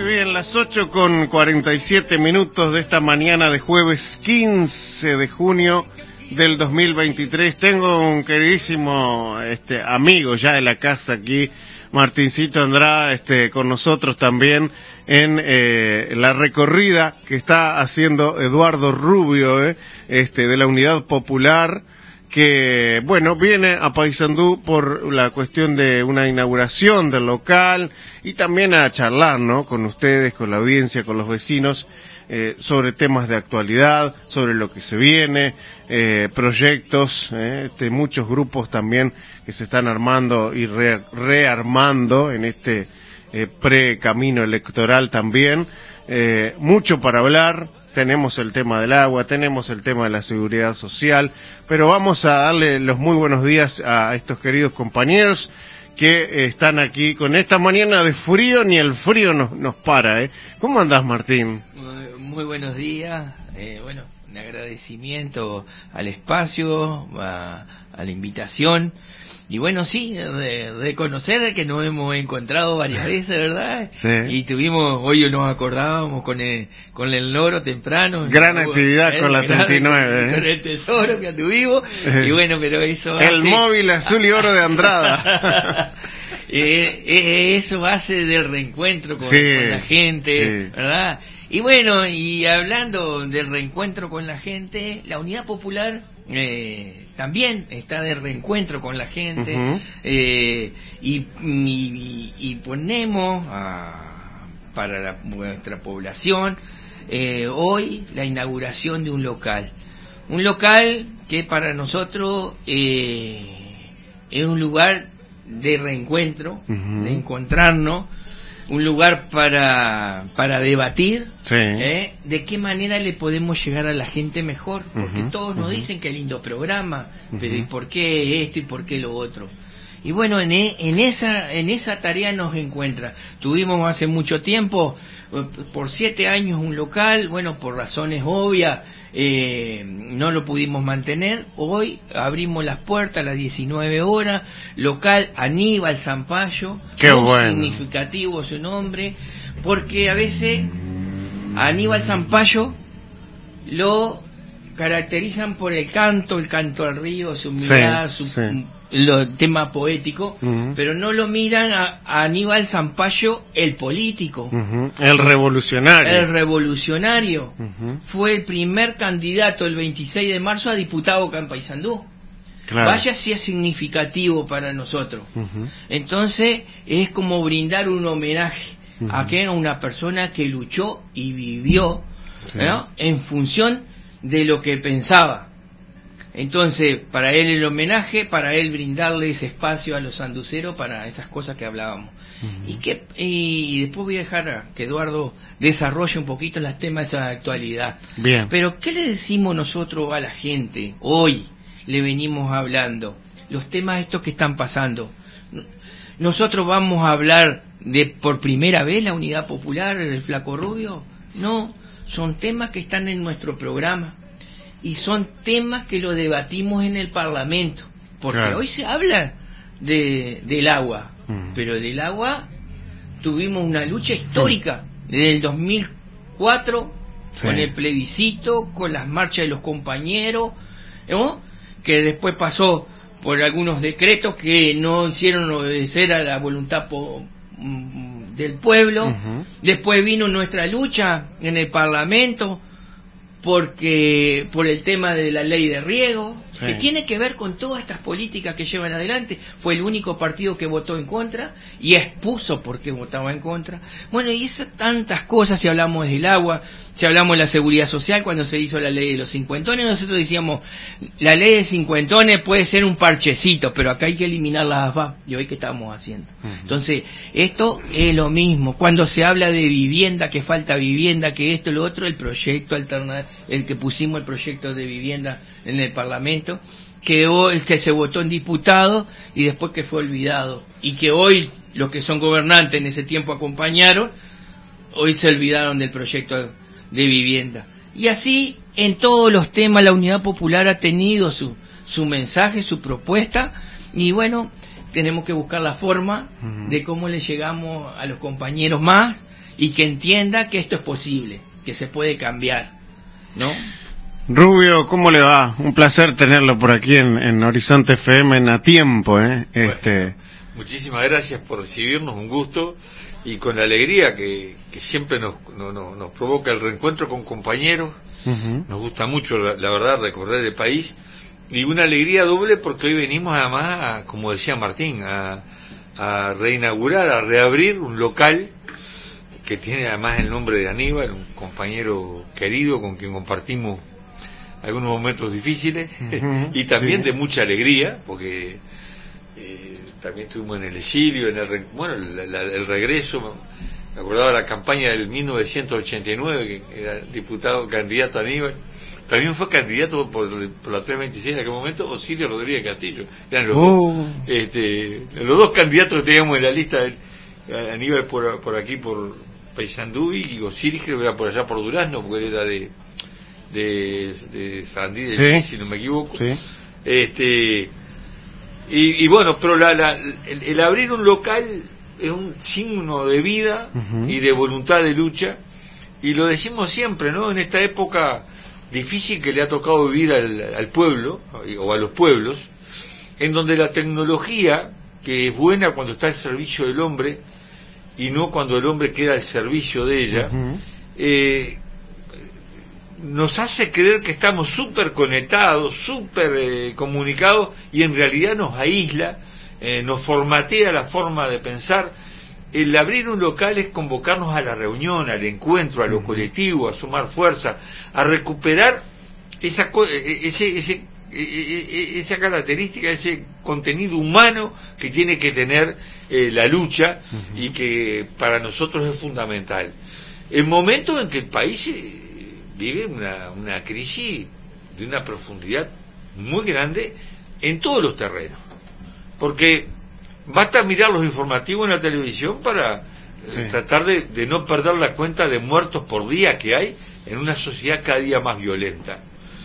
bien, las 8:47 de esta mañana de jueves 15 de junio del 2023. Tengo un queridísimo amigo ya de la casa aquí, Martincito Andrada, con nosotros también en la recorrida que está haciendo Eduardo Rubio, de la Unidad Popular, que, bueno, viene a Paysandú por la cuestión de una inauguración del local y también a charlar, ¿no?, con ustedes, con la audiencia, con los vecinos, sobre temas de actualidad, sobre lo que se viene, proyectos, muchos grupos también que se están armando y rearmando en este pre-camino electoral también. Mucho para hablar. Tenemos el tema del agua, tenemos el tema de la seguridad social, pero vamos a darle los muy buenos días a estos queridos compañeros que están aquí con esta mañana de frío. Ni el frío nos para, ¿Cómo andás, Martín? Muy buenos días, bueno, un agradecimiento al espacio, a la invitación. Y bueno, sí, reconocer que nos hemos encontrado varias veces, ¿verdad? Sí. Y hoy nos acordábamos con el loro temprano. Gran actividad con la 39. Con el tesoro que tuvimos. Y bueno, pero eso el móvil azul y oro de Andrada. Eso hace del reencuentro con la gente, sí, ¿verdad? Y bueno, y hablando del reencuentro con la gente, la Unidad Popular también está de reencuentro con la gente. Uh-huh. Y ponemos para nuestra población hoy la inauguración de un local que para nosotros es un lugar de reencuentro, uh-huh, de encontrarnos, un lugar para debatir, sí, de qué manera le podemos llegar a la gente mejor, porque uh-huh, todos nos dicen que lindo programa, uh-huh, pero ¿y por qué esto y por qué lo otro? Y bueno, en esa tarea nos encuentra. Tuvimos hace mucho tiempo, por 7 años, un local, bueno, por razones obvias, no lo pudimos mantener. Hoy abrimos las puertas a las 19 horas, local Aníbal Zampayo. Qué muy bueno. Significativo su nombre, porque a veces a Aníbal Zampayo lo caracterizan por el canto al río, su humildad, sí, el tema poético, uh-huh, pero no lo miran a Aníbal Zampayo, el político, uh-huh, el revolucionario. Uh-huh. Fue el primer candidato el 26 de marzo a diputado acá en Paysandú. Claro. Vaya si es significativo para nosotros. Uh-huh. Entonces es como brindar un homenaje, uh-huh, a una persona que luchó y vivió, sí, ¿no?, en función de lo que pensaba. Entonces, para él el homenaje, para él brindarle ese espacio a los sanduceros para esas cosas que hablábamos. Uh-huh. Y después voy a dejar a que Eduardo desarrolle un poquito los temas de esa actualidad. Bien. Pero, ¿qué le decimos nosotros a la gente? Hoy le venimos hablando los temas estos que están pasando. ¿Nosotros vamos a hablar de por primera vez la Unidad Popular, el Flaco Rubio? No, son temas que están en nuestro programa. Y son temas que lo debatimos en el Parlamento, porque claro, hoy se habla del agua, pero del agua tuvimos una lucha histórica desde el 2004, sí, con el plebiscito, con las marchas de los compañeros, ¿no?, que después pasó por algunos decretos que no hicieron obedecer a la voluntad del pueblo. Uh-huh. Después vino nuestra lucha en el Parlamento por el tema de la ley de riego, sí, que tiene que ver con todas estas políticas que llevan adelante. Fue el único partido que votó en contra y expuso por qué votaba en contra. Bueno, y esas tantas cosas. Si hablamos del agua, si hablamos de la seguridad social, cuando se hizo la ley de los cincuentones, nosotros decíamos, la ley de cincuentones puede ser un parchecito, pero acá hay que eliminar las AFAP. Y hoy, ¿qué estamos haciendo? Uh-huh. Entonces, esto es lo mismo. Cuando se habla de vivienda, que falta vivienda, que esto, lo otro, el proyecto alternativo, el que pusimos el proyecto de vivienda en el Parlamento, que se votó en diputado y después que fue olvidado, y que hoy los que son gobernantes en ese tiempo acompañaron, hoy se olvidaron del proyecto de vivienda. Y así en todos los temas la Unidad Popular ha tenido su mensaje, su propuesta, y bueno, tenemos que buscar la forma, uh-huh, de cómo le llegamos a los compañeros más y que entienda que esto es posible, que se puede cambiar, ¿no? Rubio, ¿cómo le va? Un placer tenerlo por aquí en Horizonte FM a tiempo, ¿eh? Bueno, muchísimas gracias por recibirnos, un gusto, y con la alegría que siempre nos provoca el reencuentro con compañeros. Nos gusta mucho, la verdad, recorrer el país, y una alegría doble porque hoy venimos además, como decía Martín, a reinaugurar, a reabrir un local que tiene además el nombre de Aníbal, un compañero querido con quien compartimos algunos momentos difíciles y también de mucha alegría, porque también estuvimos en el exilio, el regreso. Me acordaba la campaña del 1989, que era diputado, candidato Aníbal. También fue candidato por la 326 en aquel momento, Osirio Rodríguez Castillo. Eran los dos candidatos que teníamos en la lista, Aníbal por aquí, por Paysandú, y Osiris creo que era por allá por Durazno, porque él era de Sandí de Chile, si no me equivoco. Sí. Y bueno, pero el abrir un local es un signo de vida y de voluntad de lucha, y lo decimos siempre, ¿no? En esta época difícil que le ha tocado vivir al pueblo o a los pueblos, en donde la tecnología, que es buena cuando está al servicio del hombre y no cuando el hombre queda al servicio de ella, nos hace creer que estamos súper conectados, súper comunicados, y en realidad nos aísla, nos formatea la forma de pensar. El abrir un local es convocarnos a la reunión, al encuentro, a lo colectivo, a sumar fuerza, a recuperar esa característica, ese contenido humano que tiene que tener la lucha, y que para nosotros es fundamental. El momento en que el país vive una crisis de una profundidad muy grande en todos los terrenos, porque basta mirar los informativos en la televisión para tratar de no perder la cuenta de muertos por día que hay en una sociedad cada día más violenta.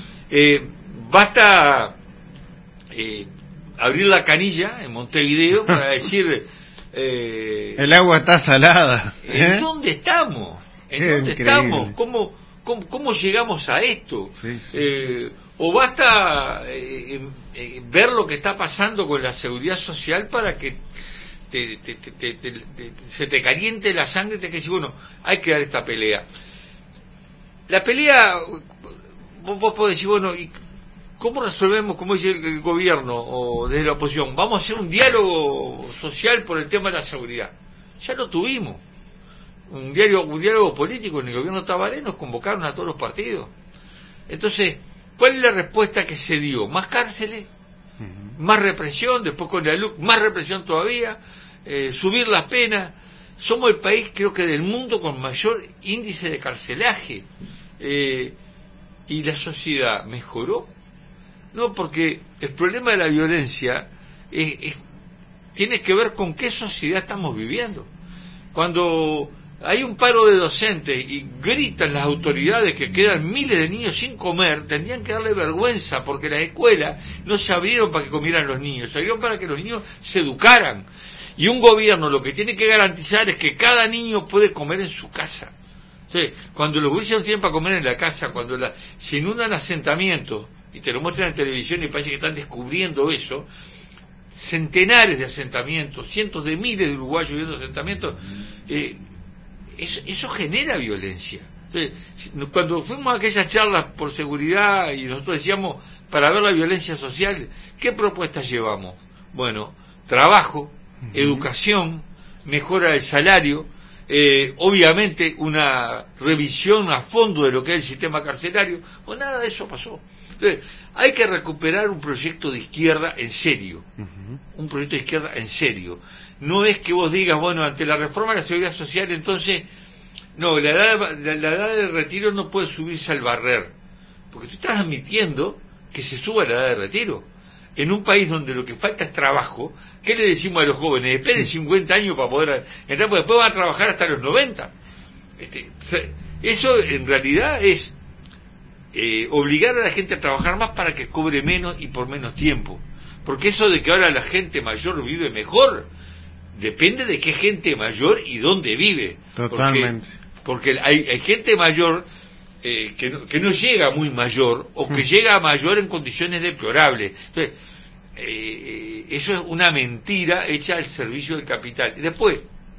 Basta abrir la canilla en Montevideo para decir el agua está salada. ¿En dónde estamos? ¿En dónde estamos? ¿Cómo llegamos a esto? O basta ver lo que está pasando con la seguridad social para que se te caliente la sangre y te quedes, bueno, hay que dar esta pelea. La pelea, vos podés decir, bueno, ¿y cómo resolvemos, como dice el gobierno o desde la oposición? Vamos a hacer un diálogo social por el tema de la seguridad. Ya lo tuvimos. Un diálogo político en el gobierno Tabaré, nos convocaron a todos los partidos. Entonces, ¿cuál es la respuesta que se dio? Más cárceles, más represión, después con la LUC, más represión todavía, subir las penas. Somos el país, creo que del mundo, con mayor índice de carcelaje. ¿Y la sociedad mejoró? No, porque el problema de la violencia tiene que ver con qué sociedad estamos viviendo. Cuando hay un paro de docentes y gritan las autoridades que quedan miles de niños sin comer, tendrían que darle vergüenza, porque las escuelas no se abrieron para que comieran los niños, se abrieron para que los niños se educaran. Y un gobierno lo que tiene que garantizar es que cada niño puede comer en su casa. Entonces, cuando los gurises no tienen para comer en la casa, cuando se inundan asentamientos, y te lo muestran en televisión y parece que están descubriendo eso, centenares de asentamientos, cientos de miles de uruguayos viviendo asentamientos, eso genera violencia. Entonces, cuando fuimos a aquellas charlas por seguridad y nosotros decíamos, para ver la violencia social, ¿qué propuestas llevamos? Bueno, trabajo, educación, mejora del salario, obviamente una revisión a fondo de lo que es el sistema carcelario. Pues nada de eso pasó. Entonces, hay que recuperar un proyecto de izquierda en serio, un proyecto de izquierda en serio. No es que vos digas, bueno, ante la reforma de la seguridad social, entonces, no, la edad de retiro no puede subirse al barrer, porque tú estás admitiendo que se suba la edad de retiro. En un país donde lo que falta es trabajo, ¿qué le decimos a los jóvenes? Esperen 50 años para poder entrar, porque después van a trabajar hasta los 90. Eso en realidad es obligar a la gente a trabajar más para que cobre menos y por menos tiempo. Porque eso de que ahora la gente mayor vive mejor, depende de qué gente mayor y dónde vive. Totalmente. Porque hay gente mayor que no llega muy mayor, o que llega mayor en condiciones deplorables. Entonces, eso es una mentira hecha al servicio del capital. Y después,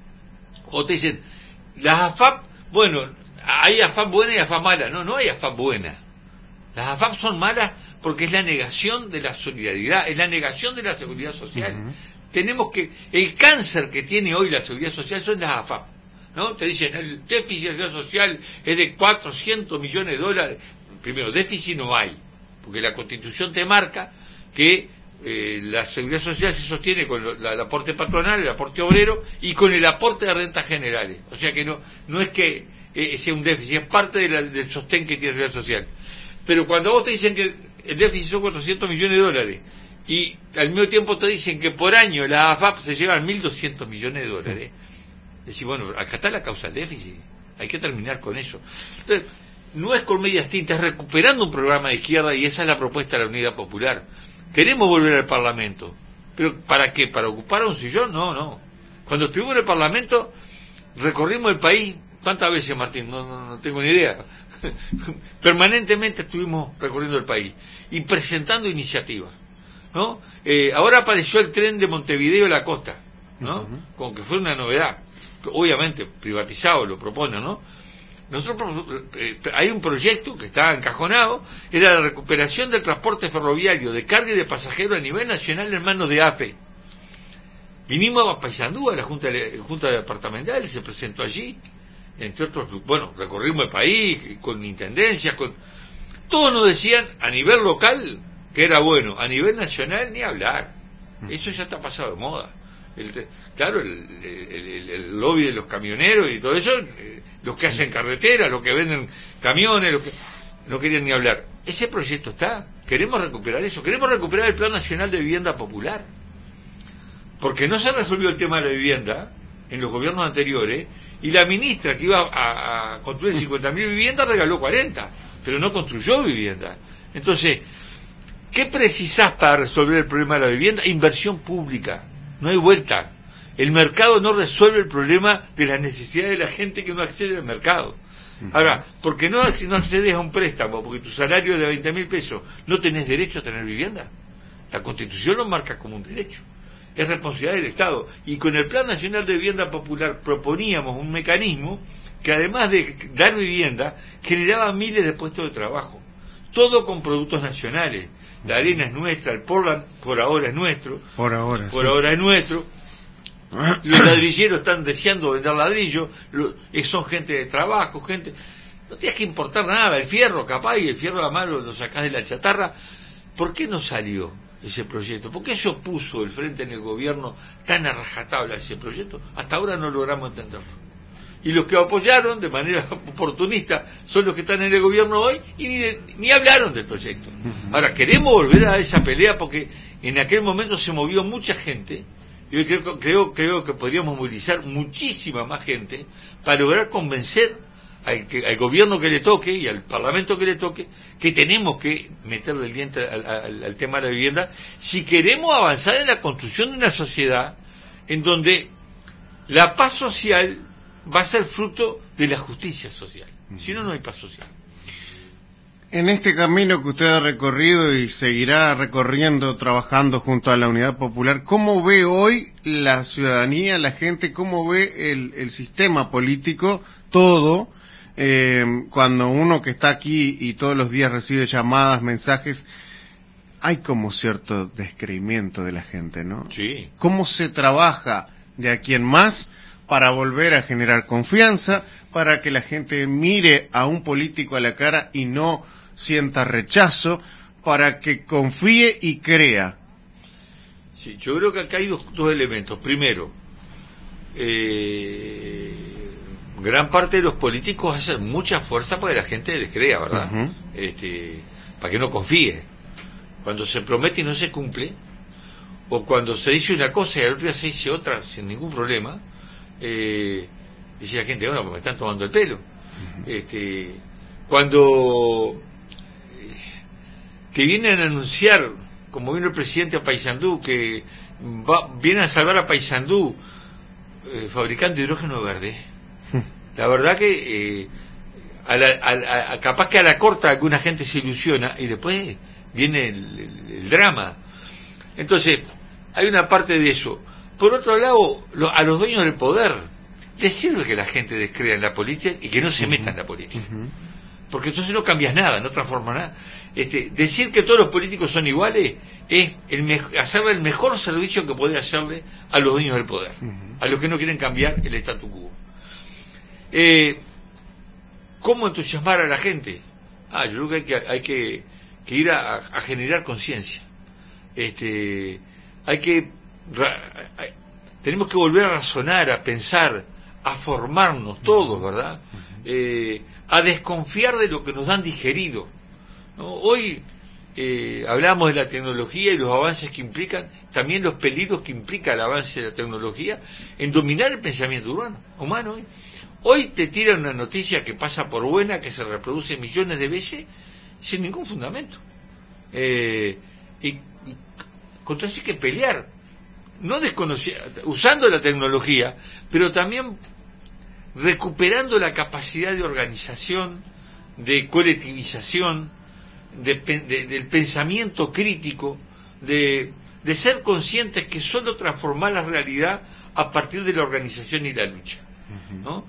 o te dicen, las AFAP, bueno, hay AFAP buena y AFAP mala. No, no hay AFAP buena. Las AFAP son malas porque es la negación de la solidaridad, es la negación de la seguridad social. Tenemos que, el cáncer que tiene hoy la seguridad social son las AFAP, ¿no? Te dicen, el déficit de seguridad social es de 400 millones de dólares. Primero, déficit no hay, porque la Constitución te marca que la seguridad social se sostiene con el aporte patronal, el aporte obrero y con el aporte de rentas generales. O sea que no es que sea un déficit, es parte del sostén que tiene la seguridad social. Pero cuando vos te dicen que el déficit son 400 millones de dólares y al mismo tiempo te dicen que por año la AFAP se llevan 1.200 millones de dólares, decís, bueno, acá está la causa del déficit, hay que terminar con eso. Entonces, no es con medias tintas, es recuperando un programa de izquierda, y esa es la propuesta de la Unidad Popular. Queremos volver al Parlamento, pero ¿para qué? ¿Para ocupar un sillón? No. Cuando estuvimos en el Parlamento recorrimos el país. ¿Cuántas veces, Martín? No tengo ni idea. Permanentemente estuvimos recorriendo el país y presentando iniciativas, ¿no? Ahora apareció el tren de Montevideo a la costa, ¿no? Como que fue una novedad. Obviamente, privatizado lo proponen, ¿no? Nosotros hay un proyecto que está encajonado, era la recuperación del transporte ferroviario de carga y de pasajeros a nivel nacional en manos de AFE. Vinimos a Paysandú, a la Junta Departamental, se presentó allí, entre otros, bueno, recorrimos el país con intendencias, todos nos decían a nivel local que era bueno, a nivel nacional ni hablar, eso ya está pasado de moda. Claro, el lobby de los camioneros y todo eso, los que hacen carretera, los que venden camiones, los que no querían ni hablar. Ese proyecto está, queremos recuperar eso, queremos recuperar el Plan Nacional de Vivienda Popular, porque no se resolvió el tema de la vivienda en los gobiernos anteriores, y la ministra que iba a construir 50.000 viviendas regaló 40, pero no construyó vivienda. Entonces, ¿qué precisás para resolver el problema de la vivienda? Inversión pública, no hay vuelta. El mercado no resuelve el problema de las necesidades de la gente que no accede al mercado. Ahora, porque no accedes a un préstamo, porque tu salario es de 20.000 pesos, ¿no tenés derecho a tener vivienda? La Constitución lo marca como un derecho. Es responsabilidad del Estado. Y con el Plan Nacional de Vivienda Popular proponíamos un mecanismo que, además de dar vivienda, generaba miles de puestos de trabajo. Todo con productos nacionales. La arena es nuestra, el Portland por ahora es nuestro. Por ahora es nuestro. Los ladrilleros están deseando vender ladrillo, son gente de trabajo, no tienes que importar nada, el fierro capaz, y el fierro además lo sacás de la chatarra. ¿Por qué no salió ese proyecto? ¿Por qué se opuso el Frente en el gobierno tan a rajatabla a ese proyecto? Hasta ahora no logramos entenderlo. Y los que apoyaron de manera oportunista son los que están en el gobierno hoy y ni hablaron del proyecto. Ahora, queremos volver a esa pelea porque en aquel momento se movió mucha gente, y hoy creo que podríamos movilizar muchísima más gente para lograr convencer al gobierno que le toque y al parlamento que le toque que tenemos que meterle el diente al tema de la vivienda si queremos avanzar en la construcción de una sociedad en donde la paz social va a ser fruto de la justicia social. Si no, no hay paz social. En este camino que usted ha recorrido y seguirá recorriendo, trabajando junto a la Unidad Popular, ¿cómo ve hoy la ciudadanía, la gente, cómo ve el sistema político, todo, cuando uno que está aquí y todos los días recibe llamadas, mensajes, hay como cierto descreimiento de la gente, ¿no? Sí. ¿Cómo se trabaja de aquí en más para volver a generar confianza, para que la gente mire a un político a la cara y no sienta rechazo, para que confíe y crea? Sí, yo creo que acá hay dos elementos. Primero, gran parte de los políticos hacen mucha fuerza para que la gente les crea, ¿verdad? Para que no confíe. Cuando se promete y no se cumple, o cuando se dice una cosa y al otro día se dice otra sin ningún problema, dice la gente, bueno, me están tomando el pelo. Cuando que vienen a anunciar, como vino el presidente a Paysandú, que viene a salvar a Paysandú fabricando hidrógeno verde. La verdad que capaz que a la corta alguna gente se ilusiona y después viene el drama. Entonces, hay una parte de eso. Por otro lado, a los dueños del poder les sirve que la gente descrea en la política y que no se meta en la política. Porque entonces no cambias nada, no transformas nada. Decir que todos los políticos son iguales es hacerle el mejor servicio que puede hacerle a los dueños del poder, a los que no quieren cambiar el statu quo. ¿Cómo entusiasmar a la gente? Yo creo que hay que ir a generar conciencia. Tenemos que volver a razonar, a pensar, a formarnos todos, ¿verdad? A desconfiar de lo que nos dan digerido, ¿no? Hoy hablamos de la tecnología y los avances que implican, también los peligros que implica el avance de la tecnología en dominar el pensamiento humano. Hoy te tiran una noticia que pasa por buena, que se reproduce millones de veces sin ningún fundamento. Y contra eso hay que pelear, no usando la tecnología, pero también recuperando la capacidad de organización, de colectivización, del pensamiento crítico, de ser conscientes que solo transformar la realidad a partir de la organización y la lucha, ¿no?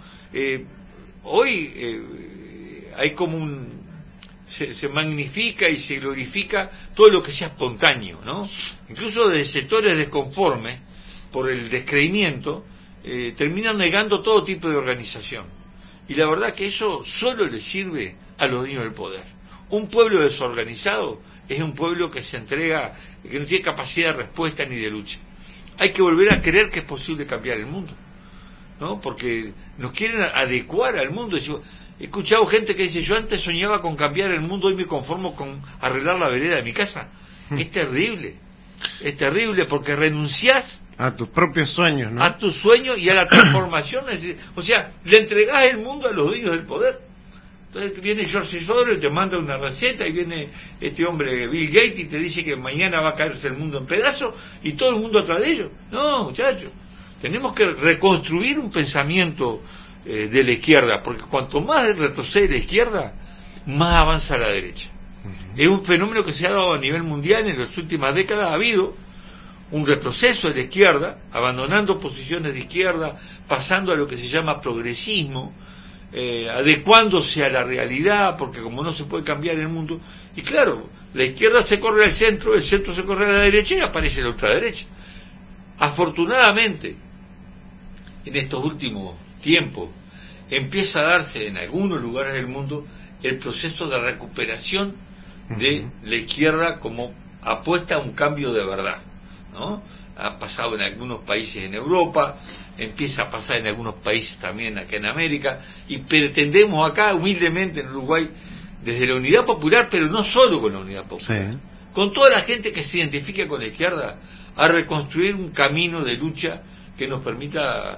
Hoy hay como se magnifica y se glorifica todo lo que sea espontáneo, ¿no? Incluso de sectores desconformes por el descreimiento terminan negando todo tipo de organización, y la verdad que eso solo le sirve a los dueños del poder. Un pueblo desorganizado es un pueblo que se entrega, que no tiene capacidad de respuesta ni de lucha. Hay que volver a creer que es posible cambiar el mundo, ¿no? Porque nos quieren adecuar al mundo. He escuchado gente que dice: yo antes soñaba con cambiar el mundo, hoy me conformo con arreglar la vereda de mi casa. Es terrible porque renunciás a tus propios sueños, ¿no? A tus sueños y a la transformación. O sea, le entregás el mundo a los dueños del poder. Entonces viene George Soros y te manda una receta, y viene este hombre Bill Gates y te dice que mañana va a caerse el mundo en pedazos y todo el mundo atrás de ellos. No, muchachos, tenemos que reconstruir un pensamiento de la izquierda, porque cuanto más retrocede la izquierda, más avanza la derecha. Es un fenómeno que se ha dado a nivel mundial en las últimas décadas. Ha habido un retroceso de la izquierda, abandonando posiciones de izquierda, pasando a lo que se llama progresismo, adecuándose a la realidad, porque como no se puede cambiar el mundo, y claro, la izquierda se corre al centro, el centro se corre a la derecha y aparece la ultraderecha. Afortunadamente, en estos últimos tiempos empieza a darse en algunos lugares del mundo el proceso de recuperación de la izquierda como apuesta a un cambio de verdad, ¿no? Ha pasado en algunos países en Europa, empieza a pasar en algunos países también acá en América, y pretendemos acá humildemente en Uruguay, desde la Unidad Popular, pero no solo con la Unidad Popular, sí, con toda la gente que se identifica con la izquierda, a reconstruir un camino de lucha que nos permita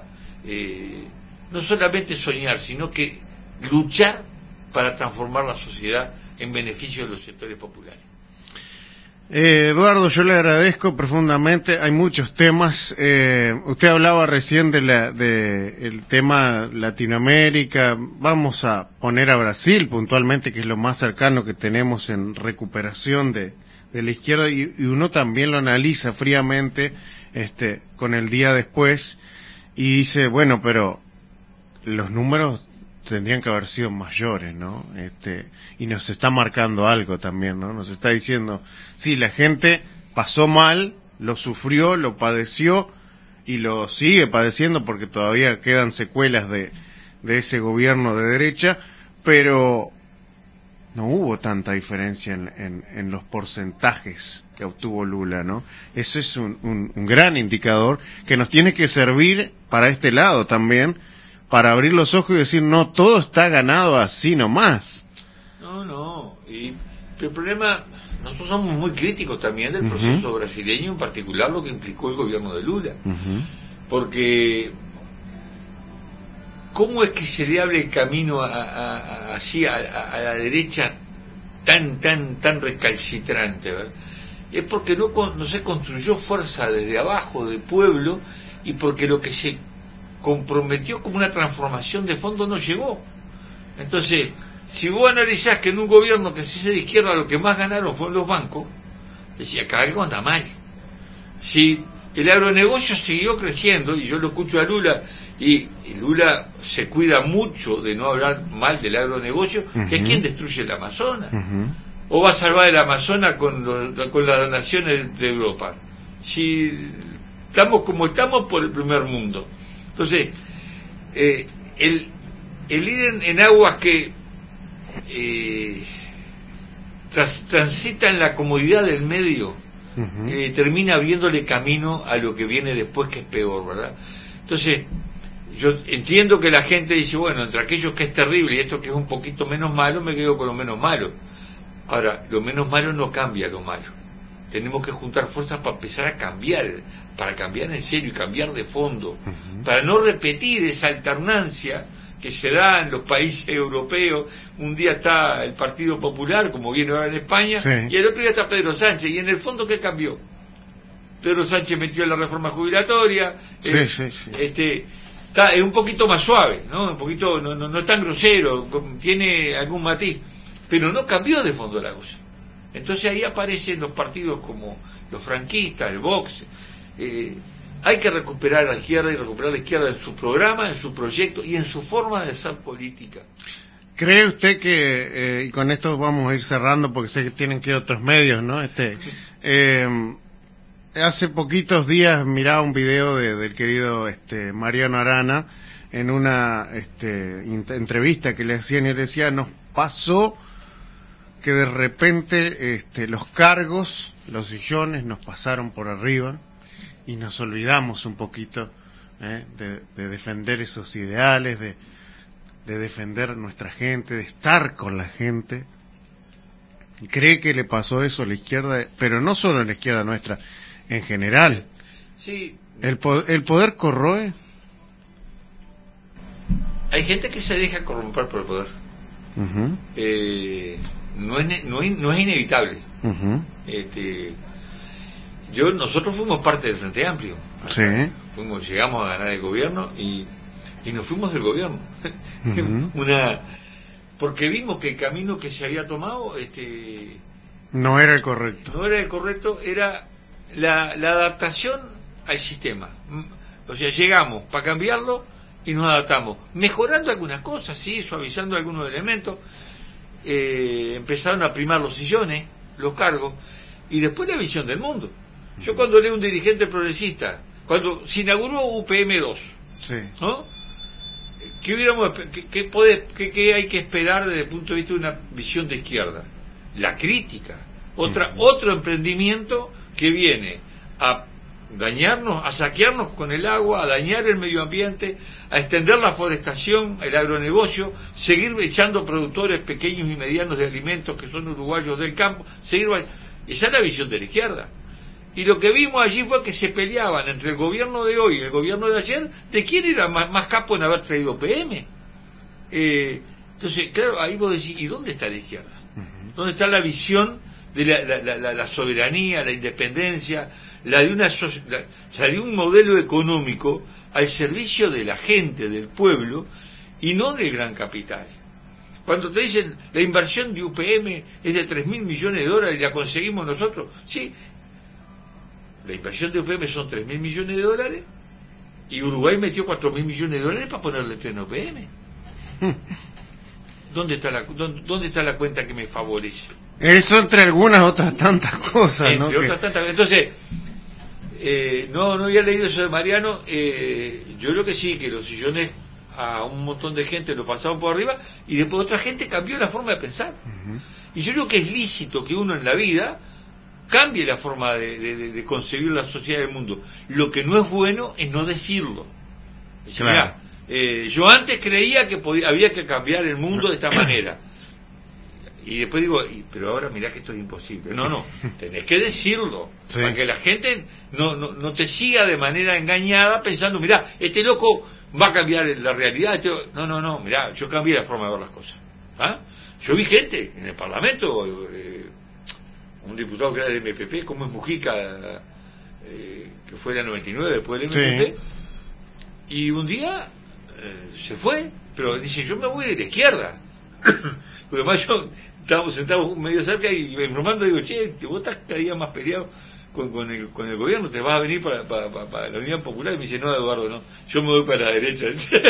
no solamente soñar, sino que luchar para transformar la sociedad en beneficio de los sectores populares. Eduardo, yo le agradezco profundamente. Hay muchos temas. Usted hablaba recién el tema Latinoamérica. Vamos a poner a Brasil puntualmente, que es lo más cercano que tenemos en recuperación de la izquierda, y uno también lo analiza fríamente con el día después y dice, bueno, pero los números tendrían que haber sido mayores, ¿no? Y nos está marcando algo también, ¿no? Nos está diciendo, sí, la gente pasó mal, lo sufrió, lo padeció y lo sigue padeciendo porque todavía quedan secuelas de ese gobierno de derecha, pero no hubo tanta diferencia en los porcentajes que obtuvo Lula, ¿no? Ese es un gran indicador que nos tiene que servir para este lado también, para abrir los ojos y decir, no, todo está ganado así nomás. No, y el problema, nosotros somos muy críticos también del proceso brasileño, en particular lo que implicó el gobierno de Lula, porque ¿cómo es que se le abre el camino así a la derecha tan recalcitrante, ¿verdad? Es porque no se construyó fuerza desde abajo, del pueblo, y porque lo que se comprometió como una transformación de fondo, no llegó. Entonces, si vos analizás que en un gobierno que se hizo de izquierda lo que más ganaron fueron los bancos, decía que algo anda mal. Si el agronegocio siguió creciendo, y yo lo escucho a Lula, y Lula se cuida mucho de no hablar mal del agronegocio, que es quien destruye el Amazonas. O va a salvar el Amazonas con las donaciones de Europa. Si estamos como estamos por el primer mundo. Entonces, el ir en aguas que transitan la comodidad del medio, termina abriéndole camino a lo que viene después, que es peor, ¿verdad? Entonces, yo entiendo que la gente dice, bueno, entre aquellos que es terrible y esto que es un poquito menos malo, me quedo con lo menos malo. Ahora, lo menos malo no cambia lo malo. Tenemos que juntar fuerzas para empezar a cambiar, para cambiar en serio y cambiar de fondo, para no repetir esa alternancia que se da en los países europeos. Un día está el Partido Popular, como viene ahora en España, sí, y el otro día está Pedro Sánchez. Y en el fondo, ¿qué cambió? Pedro Sánchez metió la reforma jubilatoria, está, es un poquito más suave, ¿no? Un poquito, no es tan grosero, tiene algún matiz, pero no cambió de fondo la cosa. Entonces ahí aparecen los partidos como los franquistas, el Vox. Hay que recuperar a la izquierda, y recuperar la izquierda en su programa, en su proyecto y en su forma de hacer política. ¿Cree usted que, y con esto vamos a ir cerrando porque sé que tienen que ir a otros medios, ¿no? Hace poquitos días miraba un video del querido Mariano Arana en una entrevista que le hacían, y él decía, nos pasó que de repente los cargos, los sillones nos pasaron por arriba y nos olvidamos un poquito de defender esos ideales, de defender nuestra gente, de estar con la gente. ¿Cree que le pasó eso a la izquierda? Pero no solo a la izquierda nuestra, en general. Sí. ¿El poder corroe? Hay gente que se deja corromper por el poder. No es inevitable. Nosotros fuimos parte del Frente Amplio. Sí. Llegamos a ganar el gobierno y nos fuimos del gobierno. Porque vimos que el camino que se había tomado no era el correcto. No era el correcto, era la adaptación al sistema. O sea, llegamos para cambiarlo y nos adaptamos, mejorando algunas cosas, sí, suavizando algunos elementos. Empezaron a primar los sillones, los cargos, y después la visión del mundo. Yo cuando leo un dirigente progresista, cuando se inauguró UPM 2, sí, ¿no? ¿Qué hay que esperar desde el punto de vista de una visión de izquierda? La crítica, otro emprendimiento que viene a dañarnos, a saquearnos con el agua, a dañar el medio ambiente, a extender la forestación, el agronegocio, seguir echando productores pequeños y medianos de alimentos que son uruguayos del campo, esa es la visión de la izquierda. Y lo que vimos allí fue que se peleaban entre el gobierno de hoy y el gobierno de ayer de quién era más capo en haber traído PM. Entonces, claro, ahí vos decís, ¿y dónde está la izquierda? ¿Dónde está la visión de la soberanía, la independencia, la de un modelo económico al servicio de la gente, del pueblo, y no del gran capital? Cuando te dicen la inversión de UPM es de 3.000 millones de dólares y la conseguimos nosotros, sí, la inversión de UPM son 3.000 millones de dólares y Uruguay metió 4.000 millones de dólares para ponerle tren a UPM. ¿Dónde está la cuenta que me favorece? Eso entre algunas otras tantas cosas, entre ¿no? Otras tantas. Entonces, no había leído eso de Mariano. Yo creo que sí, que los sillones a un montón de gente lo pasaban por arriba y después otra gente cambió la forma de pensar. Y yo creo que es lícito que uno en la vida cambie la forma de concebir la sociedad del mundo. Lo que no es bueno es no decirlo. Claro. Mirá, yo antes creía que había que cambiar el mundo de esta manera. Y después digo, pero ahora mirá que esto es imposible. No, tenés que decirlo. Sí. Para que la gente no te siga de manera engañada pensando, mirá, este loco va a cambiar la realidad. No, mirá, yo cambié la forma de ver las cosas. ¿Ah? Yo vi gente en el Parlamento, un diputado que era del MPP, como es Mujica, que fue en la 99 después del MPP, sí, Y un día se fue, pero dice, yo me voy de la izquierda. Porque además yo estábamos sentados medio cerca y bromando digo, che, vos estás cada día más peleado con el gobierno, te vas a venir para la Unión Popular. Y me dice, no, Eduardo, no, yo me voy para la derecha.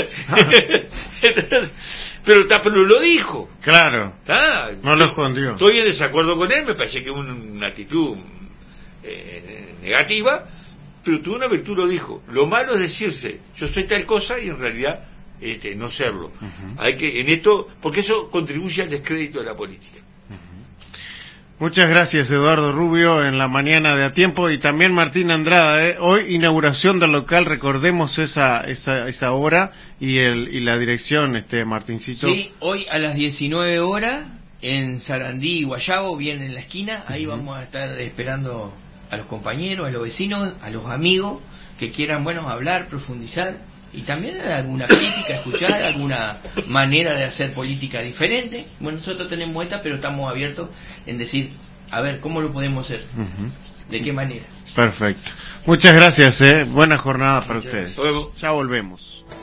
pero lo dijo. Claro. No lo escondió. Estoy en desacuerdo con él, me parece que es una actitud negativa, pero tuvo una virtud, lo dijo. Lo malo es decirse, yo soy tal cosa y en realidad no serlo. Hay que, en esto, porque eso contribuye al descrédito de la política. Muchas gracias, Eduardo Rubio, en la mañana de A Tiempo, y también Martín Andrada. Hoy inauguración del local, recordemos esa hora y la dirección, Martincito. Sí, hoy a las 19 horas en Sarandí y Guayabo, bien en la esquina. Ahí vamos a estar esperando a los compañeros, a los vecinos, a los amigos que quieran, hablar, profundizar y también alguna crítica, escuchar alguna manera de hacer política diferente. Bueno, nosotros tenemos esta, pero estamos abiertos en decir, a ver, ¿cómo lo podemos hacer? ¿De qué manera? Perfecto. Muchas gracias, buena jornada para ustedes. Luego. Ya volvemos.